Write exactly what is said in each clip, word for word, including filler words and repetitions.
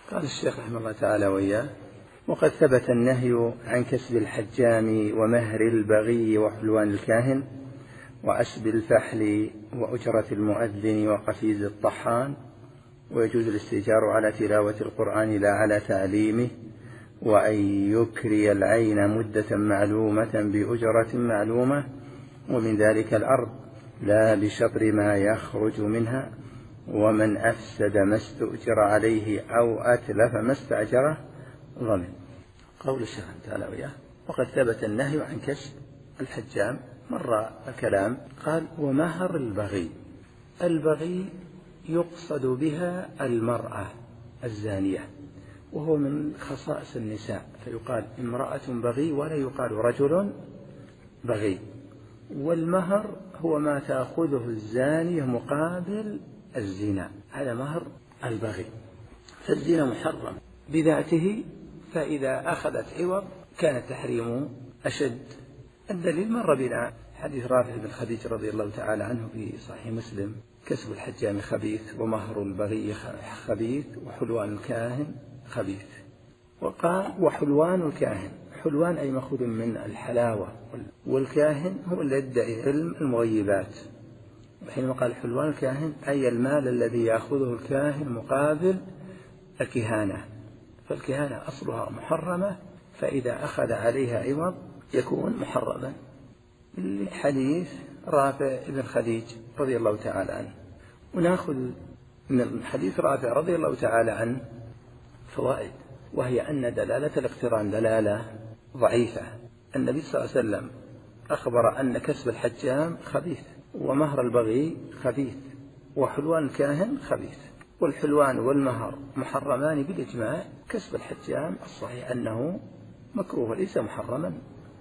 قال الشيخ رحمه الله تعالى وإياه: وقد ثبت النهي عن كسب الحجام ومهر البغي وحلوان الكاهن وأسب الفحل وأجرة المؤذن وقفيز الطحان، ويجوز الاستئجار على تلاوة القرآن لا على تعليمه، وأن يكري العين مدة معلومة بأجرة معلومة، ومن ذلك الأرض لا بشطر ما يخرج منها، ومن أفسد ما استؤجر عليه أو أتلف ما استأجره ضمن. قول الشيخ تعالى وياه: وقد ثبت النهي عن كسب الحجام. مر الكلام قال: ومهر البغي. البغي يقصد بها المرأة الزانية، وهو من خصائص النساء، فيقال امرأة بغي ولا يقال رجل بغي. والمهر هو ما تأخذه الزانية مقابل الزنا، هذا مهر البغي. فالزنا محرم بذاته، فإذا أخذت عوض كان التحريم أشد. الدليل مر بنا حديث رافع بن خديج رضي الله تعالى عنه في صحيح مسلم: كسب الحجام خبيث، ومهر البغي خبيث، وحلوان الكاهن خبيث. وقال: وحلوان الكاهن، حلوان أي مأخوذ من الحلاوة، والكاهن هو الذي يدعي علم المغيبات. وحينما قال حلوان الكاهن أي المال الذي يأخذه الكاهن مقابل الكهانة، فالكهانة أصلها محرمة، فإذا أخذ عليها عوض يكون محرما. لحديث رافع بن خديج رضي الله تعالى عنه. ونأخذ من حديث رافع رضي الله تعالى عنه فوائد، وهي أن دلالة الاقتران دلالة ضعيفة. النبي صلى الله عليه وسلم أخبر أن كسب الحجام خبيث، ومهر البغي خبيث، وحلوان الكاهن خبيث. والحلوان والمهر محرمان بالإجماع. كسب الحجام الصحيح أنه مكروه وليس محرما،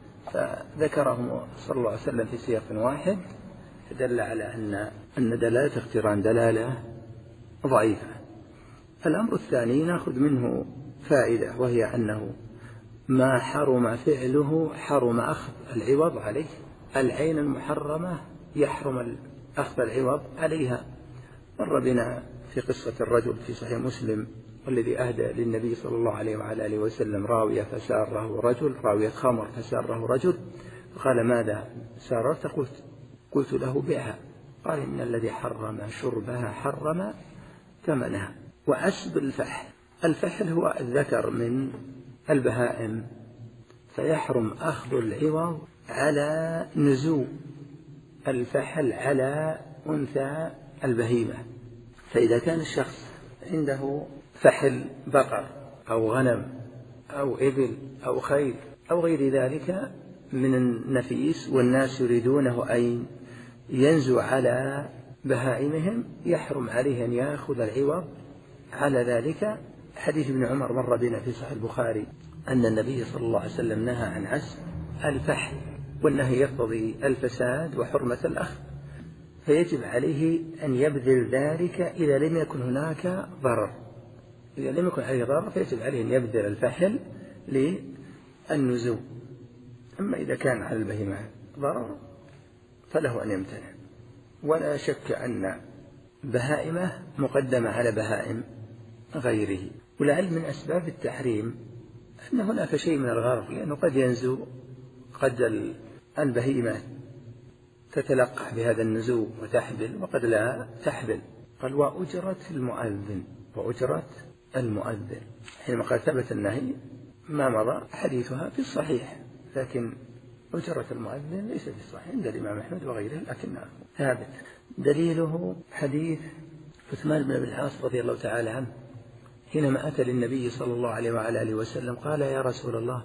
فذكرهم صلى الله عليه وسلم في سياق واحد، فدل على أن أن دلالة اقتران دلالة ضعيفة. الأمر الثاني نأخذ منه فائدة، وهي أنه ما حرم فعله حرم أخذ العوض عليه. العين المحرمة يحرم أخذ العوض عليها. مر بنا في قصة الرجل في صحيح مسلم والذي أهدى للنبي صلى الله عليه وعلى آله وسلم راوية فساره رجل، راوية خمر فساره رجل، فقال: ماذا ساررت؟ قلت قلت له: بيعها. قال: إن الذي حرم شربها حرم ثمنها. وأسب الفحل. الفحل هو الذكر من البهائم، فيحرم أخذ العوض على نزو الفحل على أنثى البهيمة. فإذا كان الشخص عنده فحل بقر أو غنم أو إبل أو خيل أو غير ذلك من النفيس، والناس يريدونه أن ينزو على بهائمهم، يحرم عليه أن يأخذ العوض على ذلك. حديث ابن عمر مر بنا في صحيح البخاري أن النبي صلى الله عليه وسلم نهى عن عسب الفحل، والنهي يقتضي الفساد وحرمة الأخذ، فيجب عليه أن يبذل ذلك إذا لم يكن هناك ضرر. إذا لم يكن عليه ضرر فيجب عليه أن يبذل الفحل للنزو. أما إذا كان على البهيمة ضرر فله أن يمتنع. ولا شك أن بهائمة مقدمة على بهائم غيره. ولعل من أسباب التحريم أن هناك شيء من الغرر، لأنه قد ينزو، قد البهيمة تتلقح بهذا النزو وتحبل، وقد لا تحبل. قال: وأجرة المؤذن. وأجرة المؤذن حينما قال ثبت النهي ما مضى حديثها في الصحيح، لكن أجرة المؤذن ليس في الصحيح عند الإمام أحمد وغيره، لكنه ثابت. دليله حديث عثمان بن أبي العاص رضي الله تعالى عنه حينما أتى للنبي صلى الله عليه وعلى آله وسلم قال: يا رسول الله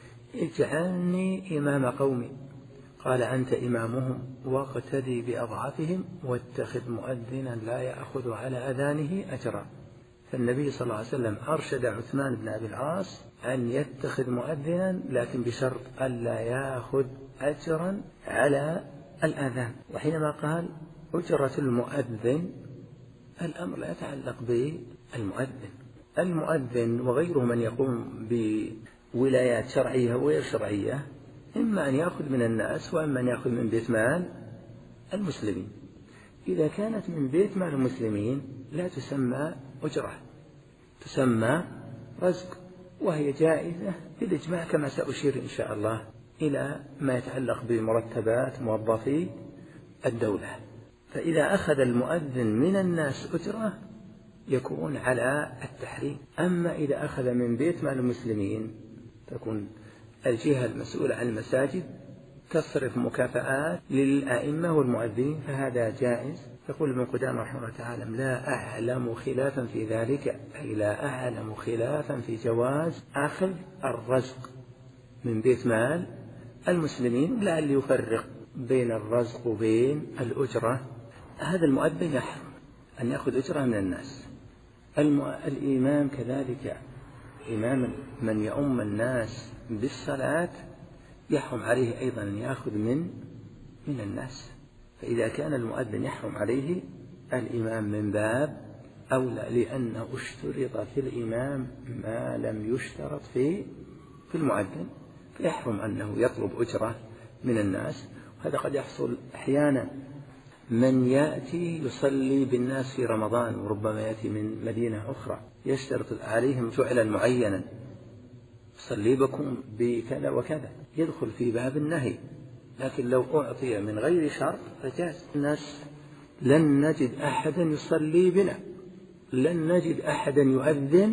اجعلني إمام قومي. قال: أنت إمامهم، واقتدي بأضعفهم، واتخذ مؤذنا لا يأخذ على أذانه أجرا. فالنبي صلى الله عليه وسلم أرشد عثمان بن أبي العاص أن يتخذ مؤذنا، لكن بشرط ألا يأخذ أجرا على الأذان. وحينما قال أجرة المؤذن، الأمر لا يتعلق بالمؤذن. المؤذن وغيره من يقوم بولايات شرعية وغير شرعية، إما أن يأخذ من الناس، وإما أن يأخذ من بيت مال المسلمين. إذا كانت من بيت مال المسلمين لا تسمى أجرة، تسمى رزق، وهي جائزة بالإجماع كما سأشير إن شاء الله إلى ما يتعلق بمرتبات موظفي الدولة. فإذا أخذ المؤذن من الناس أجرة يكون على التحريم. أما إذا أخذ من بيت مال المسلمين تكون الجهة المسؤولة عن المساجد تصرف مكافآت للأئمة والمؤذنين، فهذا جائز. يقول ابن قدامة رحمه الله تعالى: لا أعلم خلافا في ذلك، أي لا أعلم خلافا في جواز أخذ الرزق من بيت مال المسلمين، لعل يفرق بين الرزق وبين الأجرة. هذا المؤذن يحرم أن يأخذ أجرة من الناس. الإمام كذلك، إمام من يؤم الناس بالصلاة يحرم عليه أيضا أن يأخذ من من الناس. فإذا كان المؤذن يحرم عليه، الإمام من باب أولى، لأنه اشترط في الإمام ما لم يشترط في في المؤذن، فيحرم أنه يطلب أجرة من الناس. وهذا قد يحصل أحيانا، من يأتي يصلي بالناس في رمضان وربما يأتي من مدينة أخرى يشترط عليهم فعلا معينا: صلي بكم بكذا وكذا، يدخل في باب النهي. لكن لو أعطي من غير شرط فجاز. الناس لن نجد أحدا يصلي بنا، لن نجد أحدا يؤذن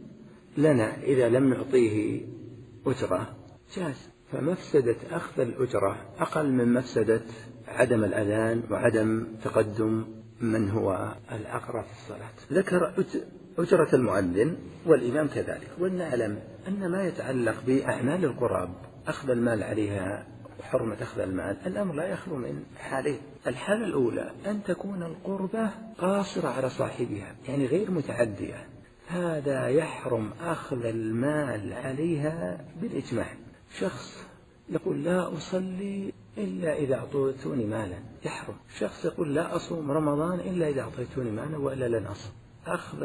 لنا إذا لم نعطيه أجرة، جاز. فمفسدة أخذ الأجرة أقل من مفسدة عدم الأذان وعدم تقدم من هو الأقرب في الصلاة. ذكر أجرة المؤذن والإمام كذلك. ولنعلم أن ما يتعلق بأعمال القراب، أخذ المال عليها وحرمة أخذ المال، الأمر لا يخلو من حالين. الحالة الأولى أن تكون القربة قاصرة على صاحبها، يعني غير متعدية، هذا يحرم أخذ المال عليها بالإجماع. شخص يقول: لا أصلي إلا إذا أعطيتوني مالا، يحرم. شخص يقول: لا أصوم رمضان إلا إذا أعطيتوني مالا وإلا لن أصوم. أخذ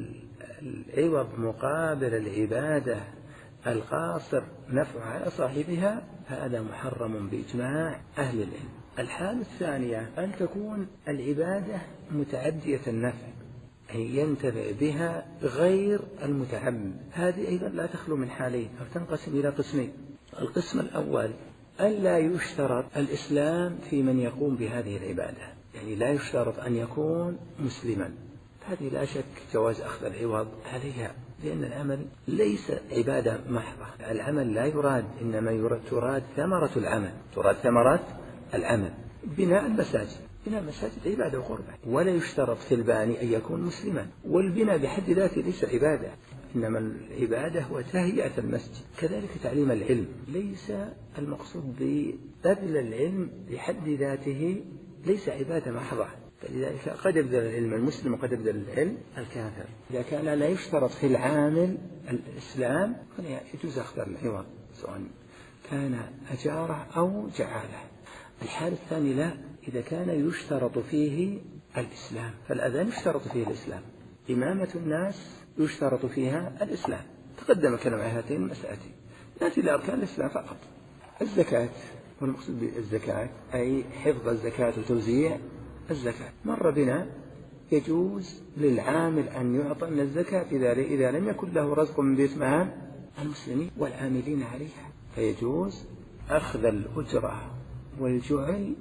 العوض مقابل العبادة القاصر نفع على صاحبها، هذا محرم بإجماع أهل العلم. الحالة الثانية أن تكون العبادة متعدية النفع، أي ينتفع بها غير المتعبد، هذه أيضا لا تخلو من حالين، أو تنقسم إلى قسمين. القسم الأول ألا يشترط الإسلام في من يقوم بهذه العبادة، يعني لا يشترط أن يكون مسلما، هذه لا شك جواز أخذ العوض عليها، لأن العمل ليس عبادة محضة. العمل لا يراد، إنما يراد تراد ثمرة العمل، تراد ثمرة العمل. بناء المساجد، بناء المساجد عبادة وقربة، ولا يشترط في الباني أن يكون مسلما، والبناء بحد ذاته ليس عبادة، إنما العبادة هو تهيئة المسجد. كذلك تعليم العلم، ليس المقصود ببذل العلم بحد ذاته ليس عبادة محضة، فلذلك قد يبذل العلم المسلم وقد يبذل العلم الكافر. إذا كان لا يشترط في العامل الإسلام يجوز أخذ العوض سواء كان أجارة أو جعالة. الحالة الثانية لا، إذا كان يشترط فيه الإسلام، فالأذان يشترط فيه الإسلام، إمامة الناس يشترط فيها الإسلام، تقدم كلام عن هاتين المسألتين. نأتي لأركان الإسلام فقط. الزكاة، والمقصود بالزكاة أي حفظ الزكاة وتوزيع الزكاة. مر بنا يجوز للعامل أن يعطى من الزكاة إذا لم يكن له رزق من بيت مال المسلمين والعاملين عليها، فيجوز أخذ الأجرة والجعل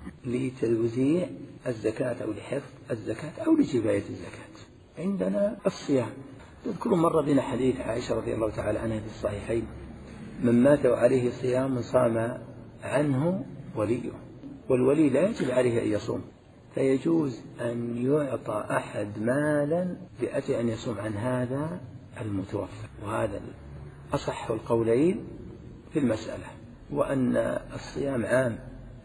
لتوزيع الزكاة أو لحفظ الزكاة أو لجباية الزكاة. عندنا الصيام، تذكرون مر بنا حديث عائشة رضي الله تعالى عنها في الصحيحين: من مات وعليه صيام صام عنه وليه، والولي لا يجب عليه أن يصوم، فيجوز أن يعطى أحد مالا لأجل أن يصوم عن هذا المتوفى، وهذا أصح القولين في المسألة. وأن الصيام عام،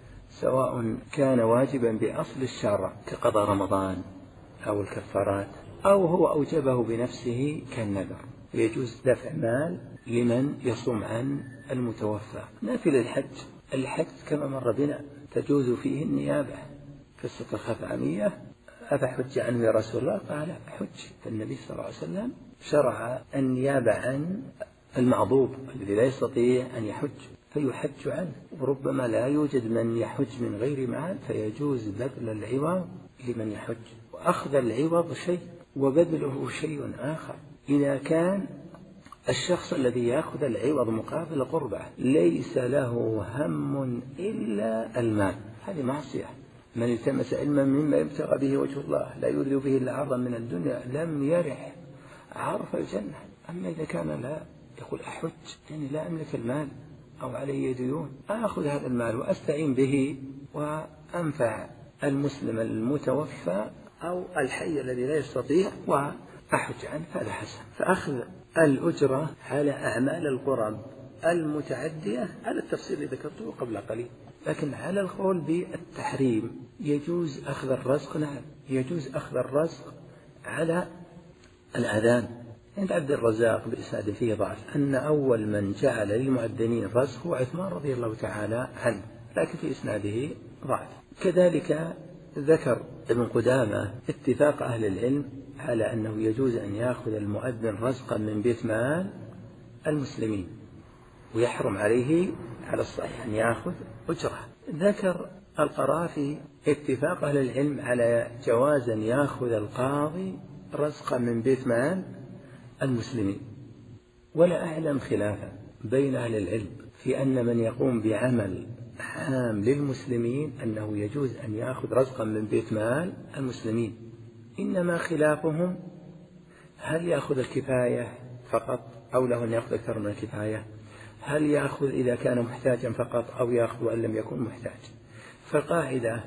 سواء كان واجبا بأصل الشرع كقضاء رمضان أو الكفارات، أو هو أوجبه بنفسه كالنذر، يجوز دفع مال لمن يصوم عن المتوفى. نافل الحج، الحج كما مر بنا تجوز فيه النيابة. قصة الخثعمية: أفحج عنه يا رسول الله؟ قال: حج. فالنبي صلى الله عليه وسلم شرع النيابة عن المعضوب الذي لا يستطيع أن يحج، فيحج عنه، وربما لا يوجد من يحج من غير مال، فيجوز بذل العوض لمن يحج. وأخذ العوض شيء وبذله شيء آخر، إذا كان الشخص الذي يأخذ العوض مقابل قربه ليس له هم إلا المال، هذه معصية. من التمس علما مما يبتغى به وجه الله لا يريد به إلا عرضا من الدنيا لم يرح عرف الجنة. أما إذا كان لا يقول أحج يعني لا أملك المال أو علي ديون، آخذ هذا المال وأستعين به وأنفع المسلم المتوفى أو الحي الذي لا يستطيع وأحج عنه، هذا حسن. فأخذ الأجرة على أعمال القرب المتعدية على التفصيل الذي ذكرته قبل قليل. لكن على القول بالتحريم يجوز أخذ الرزق، نعم يجوز أخذ الرزق على الأذان. عند عبد الرزاق بإسناد فيه ضعف أن أول من جعل للمؤذنين الرزق هو عثمان رضي الله تعالى عنه، لكن في إسناده ضعف. كذلك ذكر ابن قدامة اتفاق أهل العلم على أنه يجوز أن يأخذ المؤذن رزقا من بيت مال المسلمين ويحرم عليه على الصحيح أن يأخذ أجرة. ذكر القرافي اتفاق أهل العلم على جواز أن يأخذ القاضي رزقا من بيت مال المسلمين، ولا أعلم خلافا بين أهل العلم في أن من يقوم بعمل عام للمسلمين أنه يجوز أن يأخذ رزقا من بيت مال المسلمين، إنما خلافهم هل يأخذ الكفاية فقط أو له أن يأخذ أكثر من الكفاية، هل يأخذ إذا كان محتاجا فقط أو يأخذ وإن لم يكن محتاج. فالقاعدة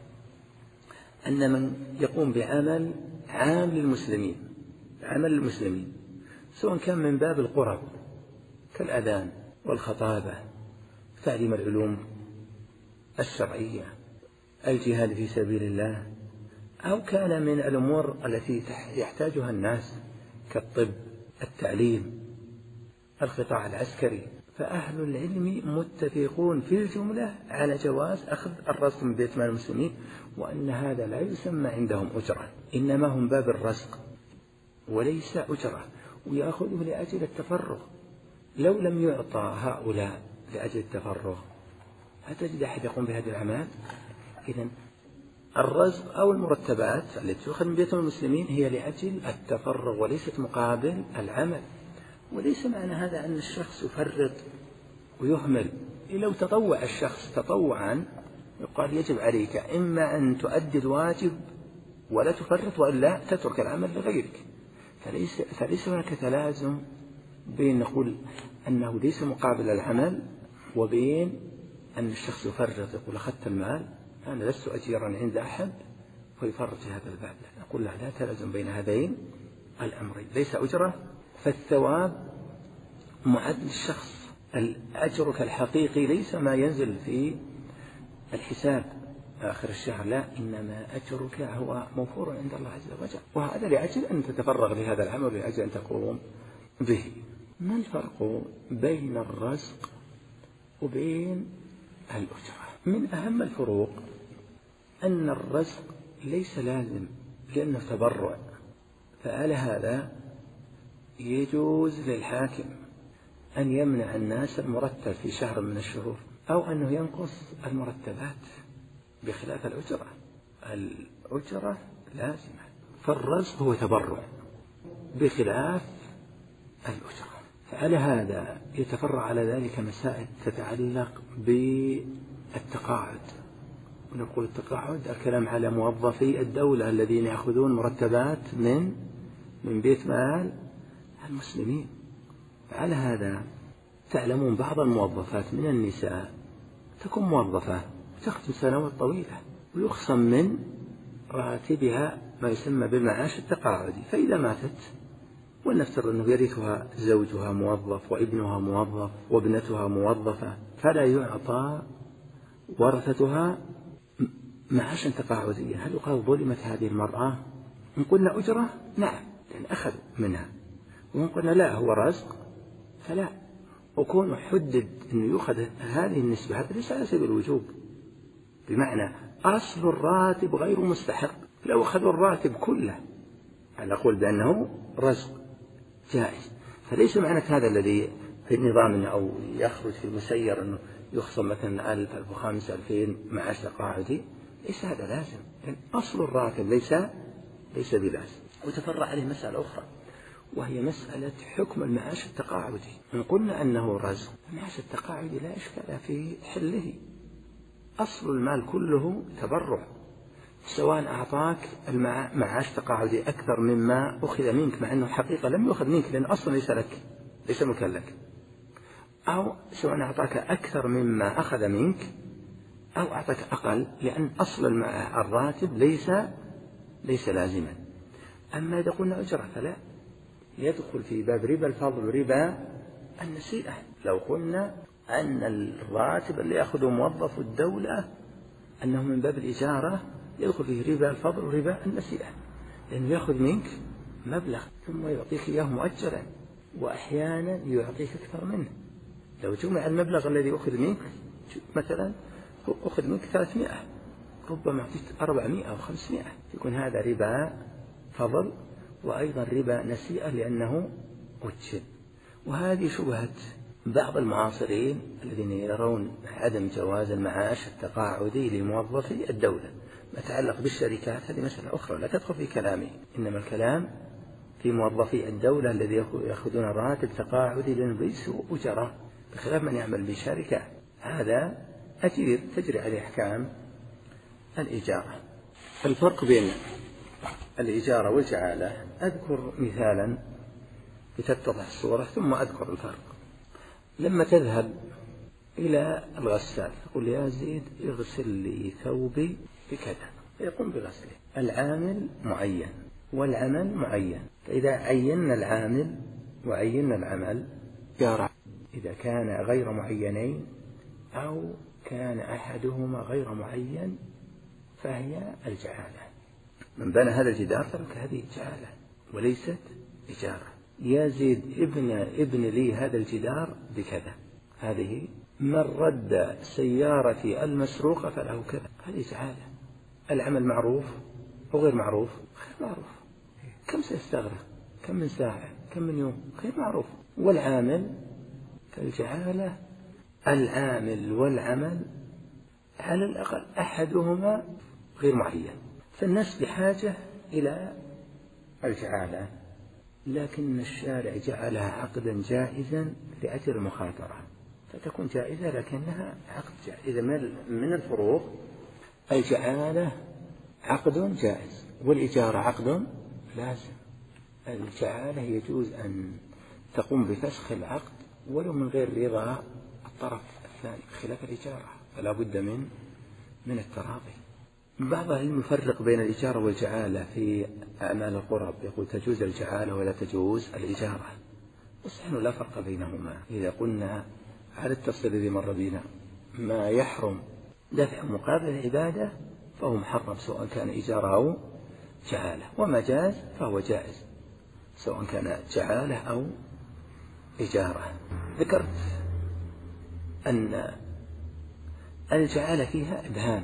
أن من يقوم بعمل عام للمسلمين، عمل المسلمين سواء كان من باب القرب كالأذان والخطابة تعليم العلوم الشرعية الجهاد في سبيل الله، أو كان من الأمور التي يحتاجها الناس كالطب التعليم القطاع العسكري، فأهل العلم متفقون في الجملة على جواز أخذ الرزق من بيت مال المسلمين، وأن هذا لا يسمى عندهم أجرة، إنما هم باب الرزق وليس أجرة، ويأخذه لأجل التفرغ. لو لم يعطى هؤلاء لأجل التفرغ هتجد أحد يقوم بهذه الأعمال. إذن الرزق أو المرتبات التي تؤخذ من بيت المسلمين هي لأجل التفرغ وليست مقابل العمل. وليس معنى هذا أن الشخص يفرط ويهمل. لو تطوع الشخص تطوعا يقال يجب عليك إما أن تؤدي الواجب ولا تفرط وإلا تترك العمل لغيرك. فليس, فليس هناك تلازم بين نقول أنه ليس مقابل العمل وبين أن الشخص يفرط يقول أخذت المال أنا لست أجيرا عند أحد ويفرط في هذا الباب. نقول لا, لا تلازم بين هذين الأمرين، ليس أجرة فالثواب معد للشخص. أجرك الحقيقي ليس ما ينزل في الحساب آخر الشهر، لا، إنما أجرك هو موفور عند الله عز وجل، وهذا لأجل أن تتفرغ لهذا العمل لأجل أن تقوم به. ما الفرق بين الرزق وبين الأجرة؟ من أهم الفروق أن الرزق ليس لازم لأنه تبرع، فعلى هذا يجوز للحاكم أن يمنع الناس المرتب في شهر من الشهور أو أنه ينقص المرتبات، بخلاف الأجرة. الأجرة لازمة، فالرزق هو تبرع بخلاف الأجرة. فعلى هذا يتفرع على ذلك مسائل تتعلق بالتقاعد. ونقول التقاعد الكلام على موظفي الدولة الذين يأخذون مرتبات من من بيت مال المسلمين. على هذا تعلمون بعض الموظفات من النساء تكون موظفة تخدم سنوات طويلة ويخصم من راتبها ما يسمى بالمعاش التقاعدي، فإذا ماتت ولنفترض أنه يرثها زوجها موظف وابنها موظف وابنتها موظفة فلا يعطى ورثتها معاشا تقاعديا، هل يقال ظلمت هذه المرأة؟ إن قلنا أجرة نعم لأن أخذوا منها، وإن قلنا لا هو رزق فلا. وكون حدد أنه يؤخذ هذه النسبة هذا ليس على سبيل الوجوب، بمعنى أصل الراتب غير مستحق، لو أخذوا الراتب كله على أقول بأنه رزق جائز. فليس معنى هذا الذي في النظام أو يخرج في المسير أنه يخصم مثلا ألف ألف وخمس ألفين معاش تقاعدي، ليس هذا لازم، لأن أصل الراتب ليس ليس بلازم. وتفرع عليه مسألة أخرى، وهي مسألة حكم المعاش التقاعدي. إن قلنا أنه رزق، المعاش التقاعدي لا إشكال في حله، أصل المال كله تبرع، سواء أعطاك المعاش تقاعدي أكثر مما أخذ منك، مع أنه حقيقة لم يأخذ منك لأن أصلا ليس لك، ليس ملكا لك، أو سواء أعطاك أكثر مما أخذ منك أو أعطاك أقل، لأن أصل الراتب ليس ليس لازما. أما إذا قلنا أجرة فلا، يدخل في باب ربا الفضل وربا النسيئة. لو قلنا أن الراتب اللي يأخذه موظف الدولة أنه من باب الإجارة، يدخل فيه ربا الفضل وربا النسيئة، لأنه يأخذ منك مبلغ ثم يعطيك إياه مؤجلا، وأحيانا يعطيك أكثر منه. لو جمع المبلغ الذي أخذ منك، مثلا أخذ منك ثلاثمائة، ربما أعطيك أربعمائة أو خمسمائة، يكون هذا ربا فضل وأيضا ربا نسيئة لأنه أجل. وهذه شبهة بعض المعاصرين الذين يرون عدم جواز المعاش التقاعدي لموظفي الدولة. ما يتعلق بالشركات هذه مسألة أخرى لا تدخل في كلامي، إنما الكلام في موظفي الدولة الذي يأخذون راتب تقاعدي لأنهم ليسوا أجراء، بخلاف من يعمل بشركة، هذا أجير تجري عليه أحكام الإجارة. الفرق بين الإجارة والجعالة أذكر مثالا لتتضح الصورة ثم أذكر الفرق. لما تذهب إلى الغسال تقول يا زيد اغسل لي ثوبي بكذا، فيقوم بغسله. العامل معين والعمل معين، فإذا عينا العامل وعينا العمل جار. إذا كان غير معينين أو كان أحدهما غير معين فهي الجعالة. من بنى هذا الجدار ترك هذه جعالة وليست إجارة. يا زيد ابن ابن لي هذا الجدار بكذا، هذه. من رد سيارتي المسروقة فله كذا، هذه جعالة. العمل معروف أو غير معروف؟ غير معروف. كم سيستغرق؟ كم من ساعة؟ كم من يوم؟ غير معروف. والعامل فالجعالة العامل والعمل على الأقل أحدهما غير معين، فالناس بحاجة إلى الجعالة، لكن الشارع جعلها عقدا جائزا لأجل المخاطرة، فتكون جائزة لكنها عقد جائز. إذا من الفروق الجعالة عقد جائز والإجارة عقد لازم. الجعالة يجوز أن تقوم بفسخ العقد ولو من غير رضا الطرف الثاني، خلاف الإجارة فلا بد من من التراضي. بعض العلم يفرق بين الإجارة والجعالة في أعمال القرب، يقول تجوز الجعالة ولا تجوز الإجارة، وصحيح لا فرق بينهما. إذا قلنا على التفصيل الذي مر بنا ما يحرم دفع مقابل العبادة فهو محرم سواء كان إجارة أو جعالة، وما جاز فهو جائز سواء كان جعالة أو إجارة. ذكرت أن الجعالة فيها إبهام،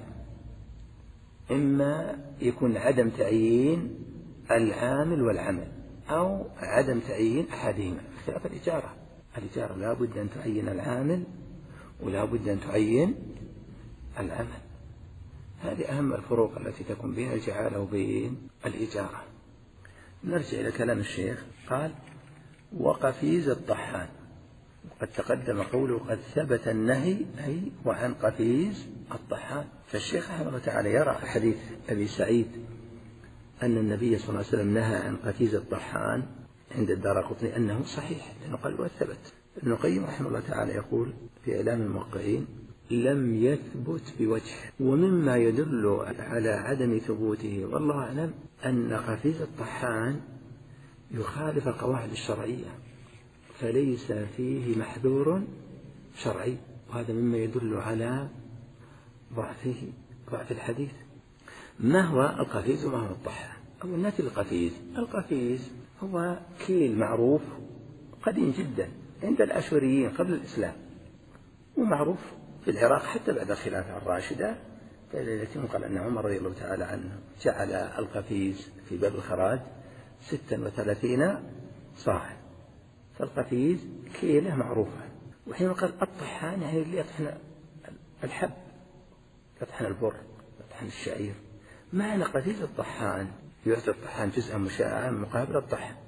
إما يكون عدم تعيين العامل والعمل أو عدم تعيين أحدهما، خلاف الإجارة. الإجارة لا بد أن تعين العامل ولا بد أن تعين العمل. هذه أهم الفروق التي تكون بين الجعالة وبين الإجارة. نرجع إلى كلام الشيخ. قال وقفيز الطحان، قد تقدم قوله قد ثبت النهي أي وعن قفيز الطحان. فالشيخ رحمه الله تعالى يرى حديث أبي سعيد أن النبي صلى الله عليه وسلم نهى عن قفيز الطحان عند الدارقطني أنه صحيح، لأنه قال وثبت. ابن القيم رحمه الله تعالى يقول في إعلام الموقعين لم يثبت بوجه. ومما يدل على عدم ثبوته والله أعلم أن قفيز الطحان يخالف القواعد الشرعية، فليس فيه محذور شرعي، وهذا مما يدل على ضعفه ضعف الحديث. ما هو القفيز وما هو الطحان؟ أو نأتي القفيز. القفيز هو كيل معروف قديم جدا عند الأشوريين قبل الإسلام، ومعروف في العراق حتى بعد الخلافة الراشدة، التي قال أن عمر رضي الله تعالى عنه جعل القفيز في باب الخراج ستا وثلاثين صاعا، فالقفيز كيلة معروفة. وحين قال الطحان يعني اللي يطحن الحب، يطحن البر، يطحن الشعير. معنى قفيز الطحان يعطي الطحان جزءا مشاعا مقابل الطحن،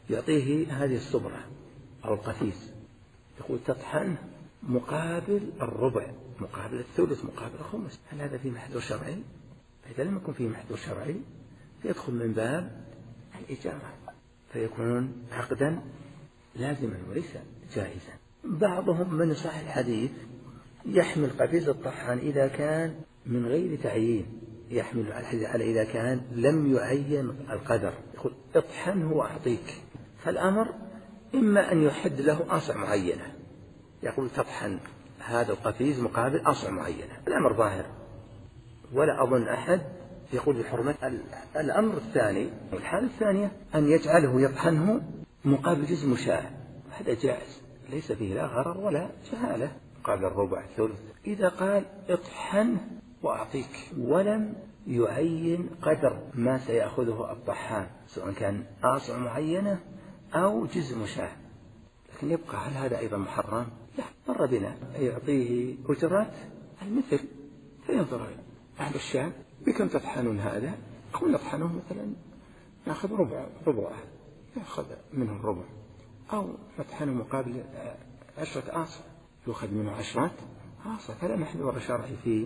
يعطيه هذه الصبرة أو القفيز، يقول تطحنه مقابل الربع، مقابل الثلث، مقابل الخمس. هل هذا فيه محذور شرعي؟ إذا لم يكن فيه محذور شرعي فيدخل من باب الإجارة، فيكون عقدا لازما وليس جائزا. بعضهم من صح الحديث يحمل قفيز الطحان إذا كان من غير تعيين، يحمل الحديث على إذا كان لم يعين القدر، يقول اطحنه وأعطيك. فالأمر إما أن يحد له أصع معينة، يقول تطحن هذا القفيز مقابل أصع معينة، الأمر ظاهر ولا أظن أحد يقول بحرمة. الأمر الثاني والحالة الثانية أن يجعله يطحنه مقابل جزء مشاع، هذا جائز ليس فيه لا غرر ولا جهالة، مقابل الربع ثلث. إذا قال اطحنه وأعطيك ولم يعين قدر ما سيأخذه الطحان، سواء كان أصع معينة أو جزء مشاع، لكن يبقى هل هذا أيضا محرم؟ لا، مر بنا يعطيه أجرات المثل، فينظر أهل الشام بكم تطحنون هذا، أو نطحنه مثلا نأخذ ربع ربع يأخذ منه الربع، أو نطحنه مقابل عشرة آصع يأخذ منه عشرات آصع، فلا محذور شرعي في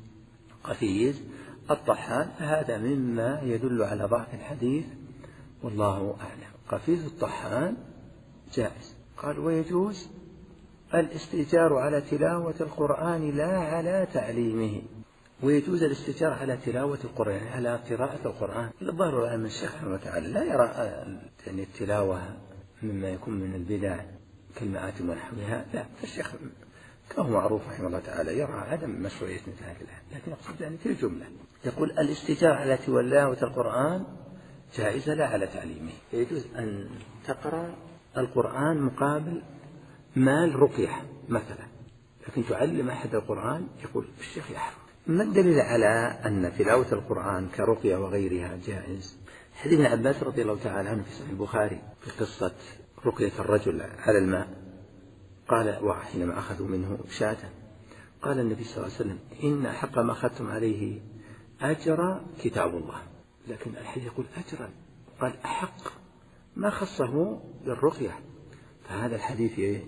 قفيز الطحان. هذا مما يدل على ضعف الحديث والله أعلم. قفيز الطحان جائز. قال ويجوز الاستئجار على تلاوة القرآن لا على تعليمه، ويجوز الاستئجار على تلاوة القرآن، على قراءة القرآن. الظاهر أن الشيخ رحمه الله تعالى لا يرى يعني التلاوة مما يكون من البدع كالمآتم ونحوها، لا، فالشيخ كما معروف رحمه الله تعالى يرى عدم مشروعية مثل هذا، لكن أقصد يعني في الجملة يقول الاستئجار على تلاوة القرآن جائزة لا على تعليمه. يجوز أن تقرأ القرآن مقابل مال رقية مثلا، لكن تعلم أحد القرآن، يقول الشيخ يحرم. ما الدليل على أن تلاوة القرآن كرقية وغيرها جائز؟ حديث ابن عباس رضي الله تعالى عنه في صحيح البخاري في قصة رقية الرجل على الماء، قال وحينما أخذوا منه شاة قال النبي صلى الله عليه وسلم إن حق ما أخذتم عليه أجر كتاب الله، لكن الحديث يقول أجرا، قال أحق ما خصه بالرقية. فهذا الحديث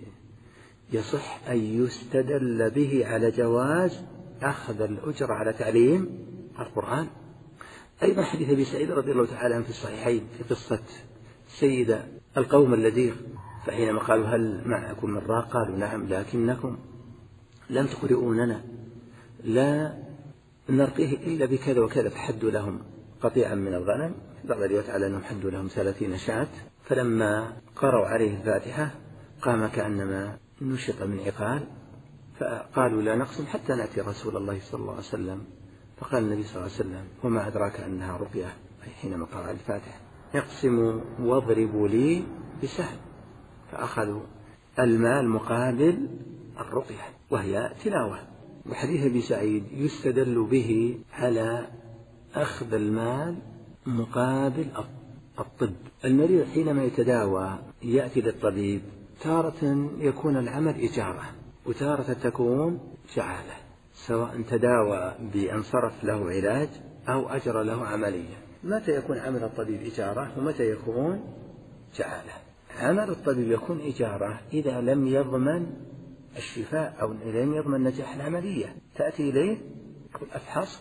يصح أن يستدل به على جواز أخذ الأجر على تعليم القرآن. أيضا حديث أبي سعيد رضي الله تعالى عنه في الصحيحين في قصة سيد القوم الذي فحينما قالوا هل معكم من راق قالوا نعم لكنكم لم تقرؤوننا لا نرقيه إلا بكذا وكذا، فحدوا لهم قطيعا من الغنم، بعض الروايات على أنهم حدوا لهم ثلاثين شاة، فلما قرأوا عليه الفاتحة قام كأنما نشط من عقال، فقالوا لا نقسم حتى نأتي رسول الله صلى الله عليه وسلم، فقال النبي صلى الله عليه وسلم وما أدراك أنها رقية، حينما قرأ الفاتحة اقسموا واضربوا لي بسهم، فأخذوا المال مقابل الرقية وهي تلاوة. وحديث أبي سعيد يستدل به على أخذ المال مقابل الطب. المريض حينما يتداوى يأتي للطبيب، تارة يكون العمل إجارة وتارة تكون جعالة، سواء تداوى بأن صرف له علاج أو أجر له عملية. متى يكون عمل الطبيب إجارة ومتى يكون جعالة؟ عمل الطبيب يكون إجارة إذا لم يضمن الشفاء أو لم يضمن نجاح العملية، تأتي إليه يقول أفحصك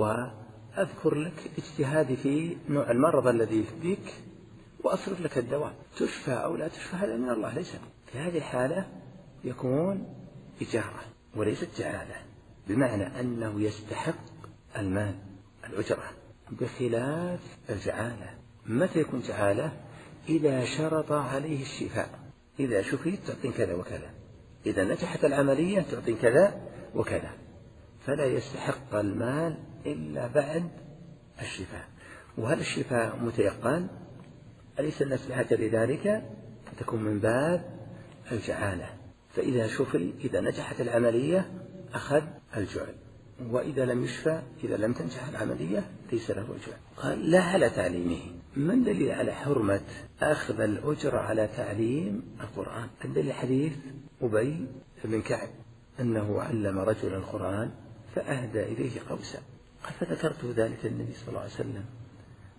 وأذكر لك اجتهادي في نوع المرض الذي بك وأصرف لك الدواء، تشفى أو لا تشفى هذا من الله ليس. في هذه الحالة يكون إجارة وليست جعالة، بمعنى أنه يستحق المال الأجرة، بخلاف الجعالة. متى يكون جعالة؟ إذا شرط عليه الشفاء، إذا شفيت تعطين كذا وكذا، إذا نجحت العملية تعطين كذا وكذا، فلا يستحق المال إلا بعد الشفاء. وهل الشفاء متيقن؟ أليس الناس بحاجة لذلك؟ فتكون من باب الجعالة. فإذا شفي إذا نجحت العملية أخذ الجعل، وإذا لم يشفى إذا لم تنجح العملية ليس له الجعل. قال لا على تعليمه. من دليل على حرمة أخذ الأجر على تعليم القرآن؟ الدليل حديث أبي بن كعب أنه علم رجلا القرآن فأهدى إليه قوسا، قال فذكرت ذلك النبي صلى الله عليه وسلم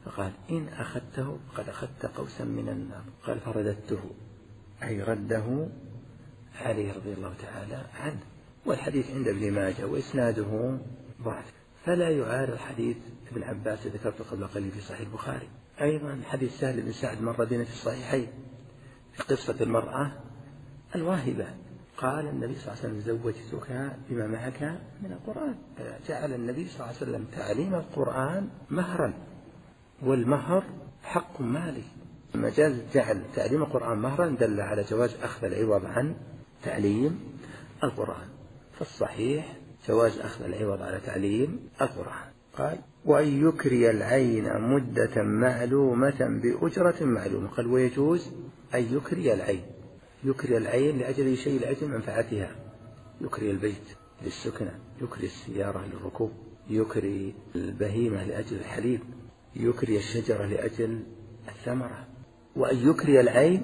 فقال إن أخذته قد أخذت قوسا من النار. قال فرددته، أي رده علي رضي الله تعالى عنه. والحديث عند ابن ماجه وإسناده ضعف، فلا يعارض حديث ابن عباس ذكرته قبل قليل في صحيح البخاري. أيضا حديث سهل بن سعد مر بنا في الصحيحين في قصة المرأة الواهبة، قال النبي صلى الله عليه وسلم زوجتك بما معك من القرآن، جعل النبي صلى الله عليه وسلم تعليم القرآن مهرا، والمهر حق مالي. لما جعل تعليم القرآن مهرا دل على جواز أخذ العوض عن تعليم القرآن، فالصحيح جواز أخذ العوض على تعليم القرآن. قال وأن يكري العين مدة معلومة بأجرة معلومة. قال ويجوز أن يكري العين، يكري العين لأجل شيء لأجل منفعتها، يكري البيت للسكنة، يكري السيارة للركوب، يكري البهيمة لأجل الحليب، يكري الشجرة لأجل الثمرة. وأن يكري العين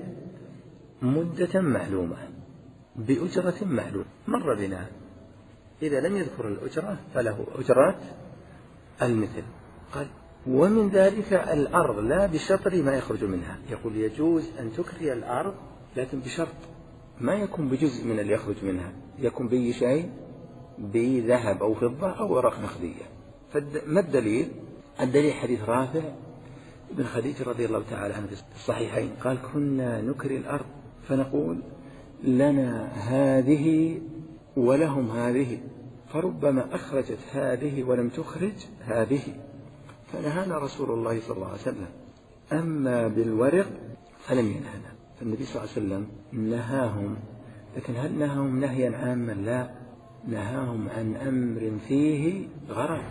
مدة معلومة بأجرة معلومة. مر بنا إذا لم يذكر الأجرة فله أجرات المثل. قال ومن ذلك الأرض لا بشطر ما يخرج منها. يقول يجوز أن تكري الأرض لكن بشرط ما يكون بجزء من اللي يخرج منها، يكون بأي شيء، بذهب أو فضة أو ورق نخلية. فما الدليل؟ الدليل حديث رافع بن خديج رضي الله تعالى عنه في الصحيحين، قال كنا نكري الأرض فنقول لنا هذه ولهم هذه، فربما أخرجت هذه ولم تخرج هذه، فنهانا رسول الله صلى الله عليه وسلم. أما بالورق فلم ينهنا. فالنبي صلى الله عليه وسلم نهاهم، لكن هل نهاهم نهيا عاما؟ لا، نهاهم عن أمر فيه غرض،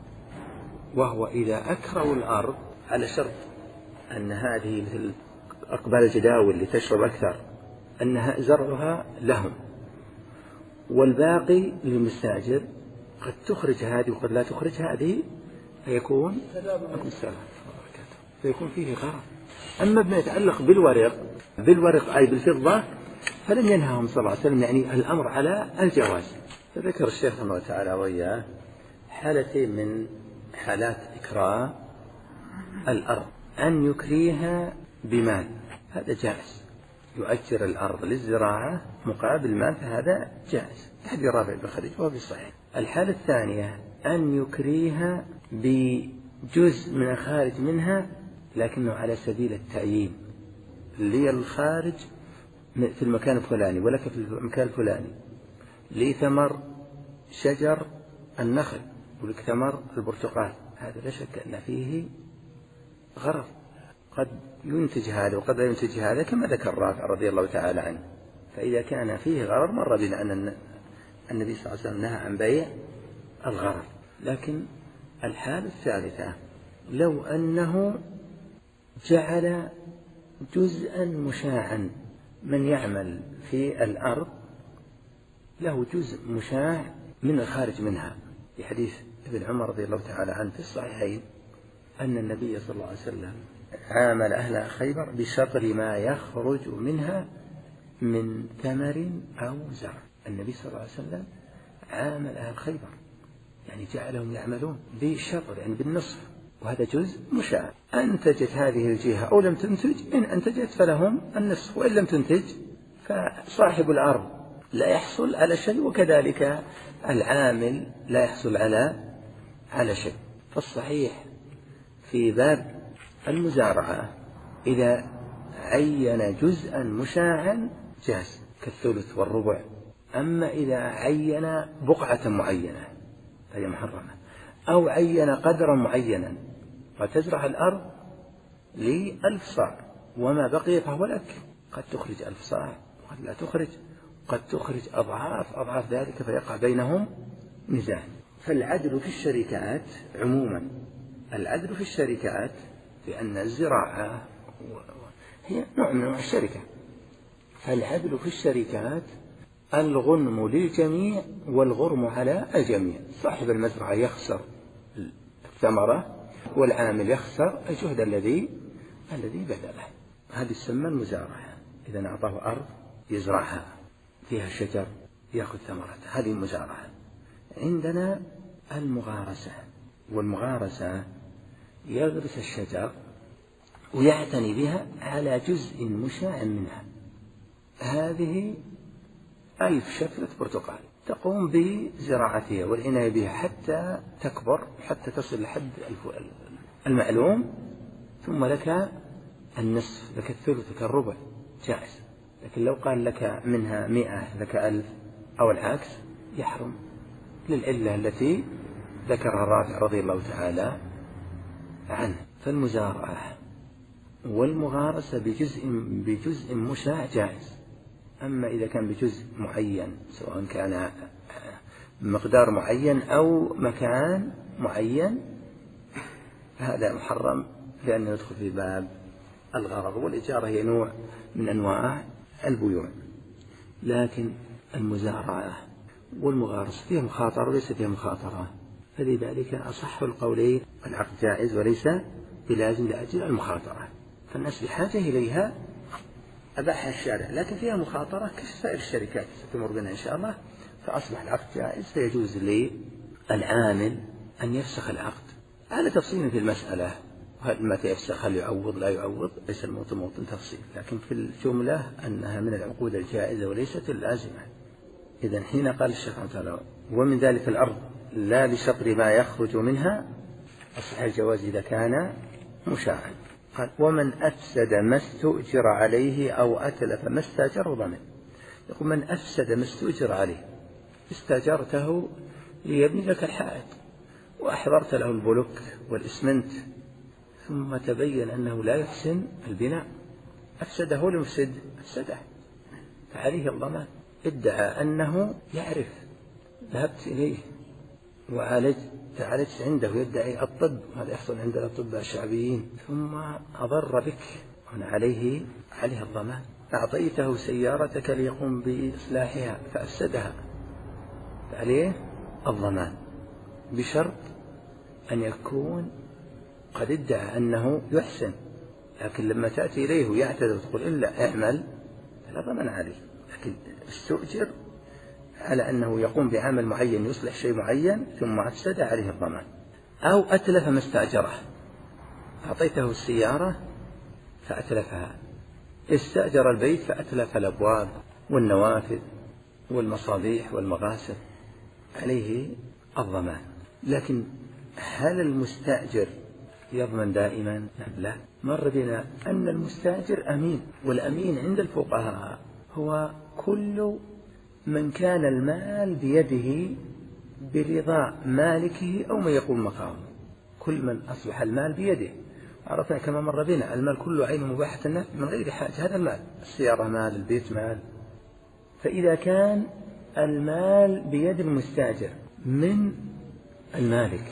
وهو إذا أكروا الأرض على شرط أن هذه مثل أقبال الجداول لتشرب أكثر، أنها زرعها لهم، والباقي للمستأجر، قد تخرج هذه وقد لا تخرج هذه، فيكون فيكون فيه غرض. أما بما يتعلق بالورق بالورق أي بالفضة فلم ينهاهم صلى الله عليه وسلم، يعني الأمر على الجواز. فذكر الشيخ رحمه الله تعالى وإياه حالتين من حالات إكراء الأرض: أن يكريها بمال، هذا جائز، يؤجر الأرض للزراعة مقابل مال، فهذا جائز، حديث رافع بن خديج وهو في الصحيح. الحالة الثانية أن يكريها بجزء من الخارج منها لكنه على سبيل التأييم، لي الخارج في المكان الفلاني ولك في المكان الفلاني، لي ثمر شجر النخل ولك ثمر البرتقال، هذا لا شك أن فيه غرض، قد ينتج هذا وقد لا ينتج هذا، كما ذكر رافع رضي الله تعالى عنه. فإذا كان فيه غرض مر بنا أن النبي صلى الله عليه وسلم نهى عن بيع الغرض. لكن الحالة الثالثة لو أنه جعل جزءا مشاعا، من يعمل في الأرض له جزء مشاع من الخارج منها، في حديث ابن عمر رضي الله تعالى عنه في الصحيحين أن النبي صلى الله عليه وسلم عامل أهل خيبر بشطر ما يخرج منها من ثمر أو زرع. النبي صلى الله عليه وسلم عامل أهل خيبر، يعني جعلهم يعملون بشطر، يعني بالنصف، وهذا جزء مشاع. أنتجت هذه الجهة أو لم تنتج، إن أنتجت فلهم النصف، وإن لم تنتج فصاحب الأرض لا يحصل على شيء، وكذلك العامل لا يحصل على على شيء. فالصحيح في باب المزارعة إذا عين جزءا مشاعا جاز كالثلث والربع. أما إذا عين بقعة معينة فهي محرمة، أو عين قدرا معينا، فتزرع الأرض لألف صاع وما بقي فهو لك، قد تخرج ألف صاع وقد لا تخرج، قد تخرج أضعاف أضعاف ذلك، فيقع بينهم نزاع. فالعدل في الشركات عموما، العدل في الشركات لأن الزراعة هي نوع من الشركة، فالعدل في الشركات الغنم للجميع والغرم على الجميع. صاحب المزرعة يخسر الثمرة والعامل يخسر الجهد الذي الذي بذله. هذه تسمى المزارعة. إذا أعطاه أرض يزرعها فيها شجر يأخذ ثمرتها، هذه المزارعة. عندنا المغارسة، والمغارسة يغرس الشجر ويعتني بها على جزء مشاع منها. هذه ألف شتلة برتقال تقوم بزراعتها والعناية بها حتى تكبر حتى تصل لحد المعلوم، ثم لك النصف، لك الثلث، لك الربع، جائز. لكن لو قال لك منها مئة لك ألف أو العكس يحرم، للعلة التي ذكرها الرافع رضي الله تعالى عنه. فالمزارعة والمغارسة بجزء بجزء مشاع جائز. أما إذا كان بجزء معين سواء كان مقدار معين أو مكان معين هذا محرم، لأنه يدخل في باب الغرض، والإجارة هي نوع من أنواع البيوع. لكن المزارعة والمغارسة فيها مخاطرة وليس فيها مخاطرة، فلذلك أصح القولين العقد جائز وليس بلازم لأجل المخاطرة، فالناس بحاجة إليها أباحها الشارع، لكن فيها مخاطرة كسائر الشركات ستمر بنا إن شاء الله، فأصبح العقد جائز، فيجوز للعامل أن يفسخ العقد على تفصيل في المسألة، هل متى يفسخ، هل يعوض لا يعوض، ليس الموت موطن تفصيل، لكن في الجملة أنها من العقود الجائزة وليست اللازمة. إذن حين قال الشيخ تعالى ومن ذلك الأرض لا لشطر ما يخرج منها، أصح الجواز إذا كان مشاعا. قال ومن أفسد ما استؤجر عليه أو أتلف ما استأجر ضمن. يقول من أفسد ما استؤجر عليه، استأجرته ليبني لك الحائط وأحضرت له البلوك والإسمنت ثم تبين أنه لا يحسن البناء، أفسده لمفسد أفسده، فعليه الضمان. ادعى أنه يعرف، ذهبت إليه وعالج تعالجت عنده، يدعي الطب، هذا يحصل عند الأطباء الشعبيين، ثم أضر بك، هنا عليه عليه الضمان. أعطيته سيارتك ليقوم بإصلاحها فأفسدها، فعليه الضمان، بشرط أن يكون قد ادعى أنه يحسن، لكن لما تأتي إليه ويعتذر وتقول إلا اعمل فلا ضمان عليه. لكن استؤجر على أنه يقوم بعمل معين يصلح شيء معين ثم أفسد، عليه الضمان. أو أتلف ما استأجره، أعطيته السيارة فأتلفها، استأجر البيت فأتلف الأبواب والنوافذ والمصابيح والمغاسل، عليه الضمان. لكن هل المستأجر يضمن دائما؟ لا. مر بنا أن المستأجر أمين، والأمين عند الفقهاء هو كل من كان المال بيده برضا مالكه أو من يقوم مقامه، كل من أصبح المال بيده. عرفنا كما مر بنا المال كله عين مباحة النفع من غير حاجة، هذا المال، السيارة مال، البيت مال. فإذا كان المال بيد المستأجر من المالك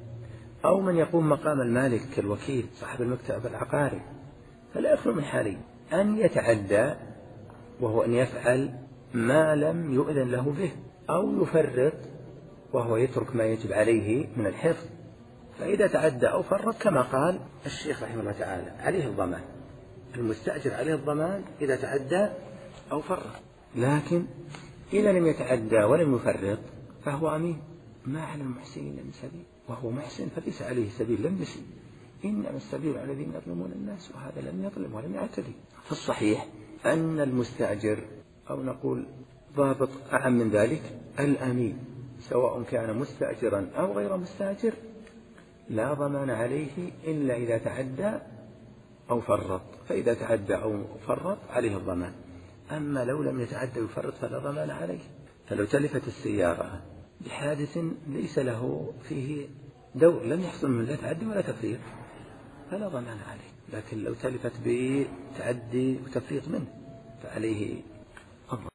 أو من يقوم مقام المالك كالوكيل صاحب المكتب العقاري، فلا يخلو من حالين: أن يتعدى وهو أن يفعل ما لم يؤذن له به، أو يفرط وهو يترك ما يجب عليه من الحفظ. فإذا تعدى أو فرط كما قال الشيخ رحمه الله تعالى عليه الضمان، المستأجر عليه الضمان إذا تعدى أو فرط. لكن إذا لم يتعدى ولم يفرط فهو أمين، ما على المحسنين من سبيل، وهو محسن فليس عليه سبيل، لم يسن، إنما السبيل على الذين يظلمون الناس، وهذا لم يظلم ولم يعتدي. فالصحيح أن المستأجر، أو نقول ضابط أعم من ذلك، الأمين سواء كان مستأجرا أو غير مستأجر لا ضمان عليه إلا إذا تعدى أو فرط، فإذا تعدى أو فرط عليه الضمان. أما لو لم يتعدى ويفرط فلا ضمان عليه. فلو تلفت السيارة بحادث ليس له فيه دور، لم يحصل منه لا تعدي ولا تفريط، فلا ضمان عليه. لكن لو تلفت بتعدي وتفريط منه فعليه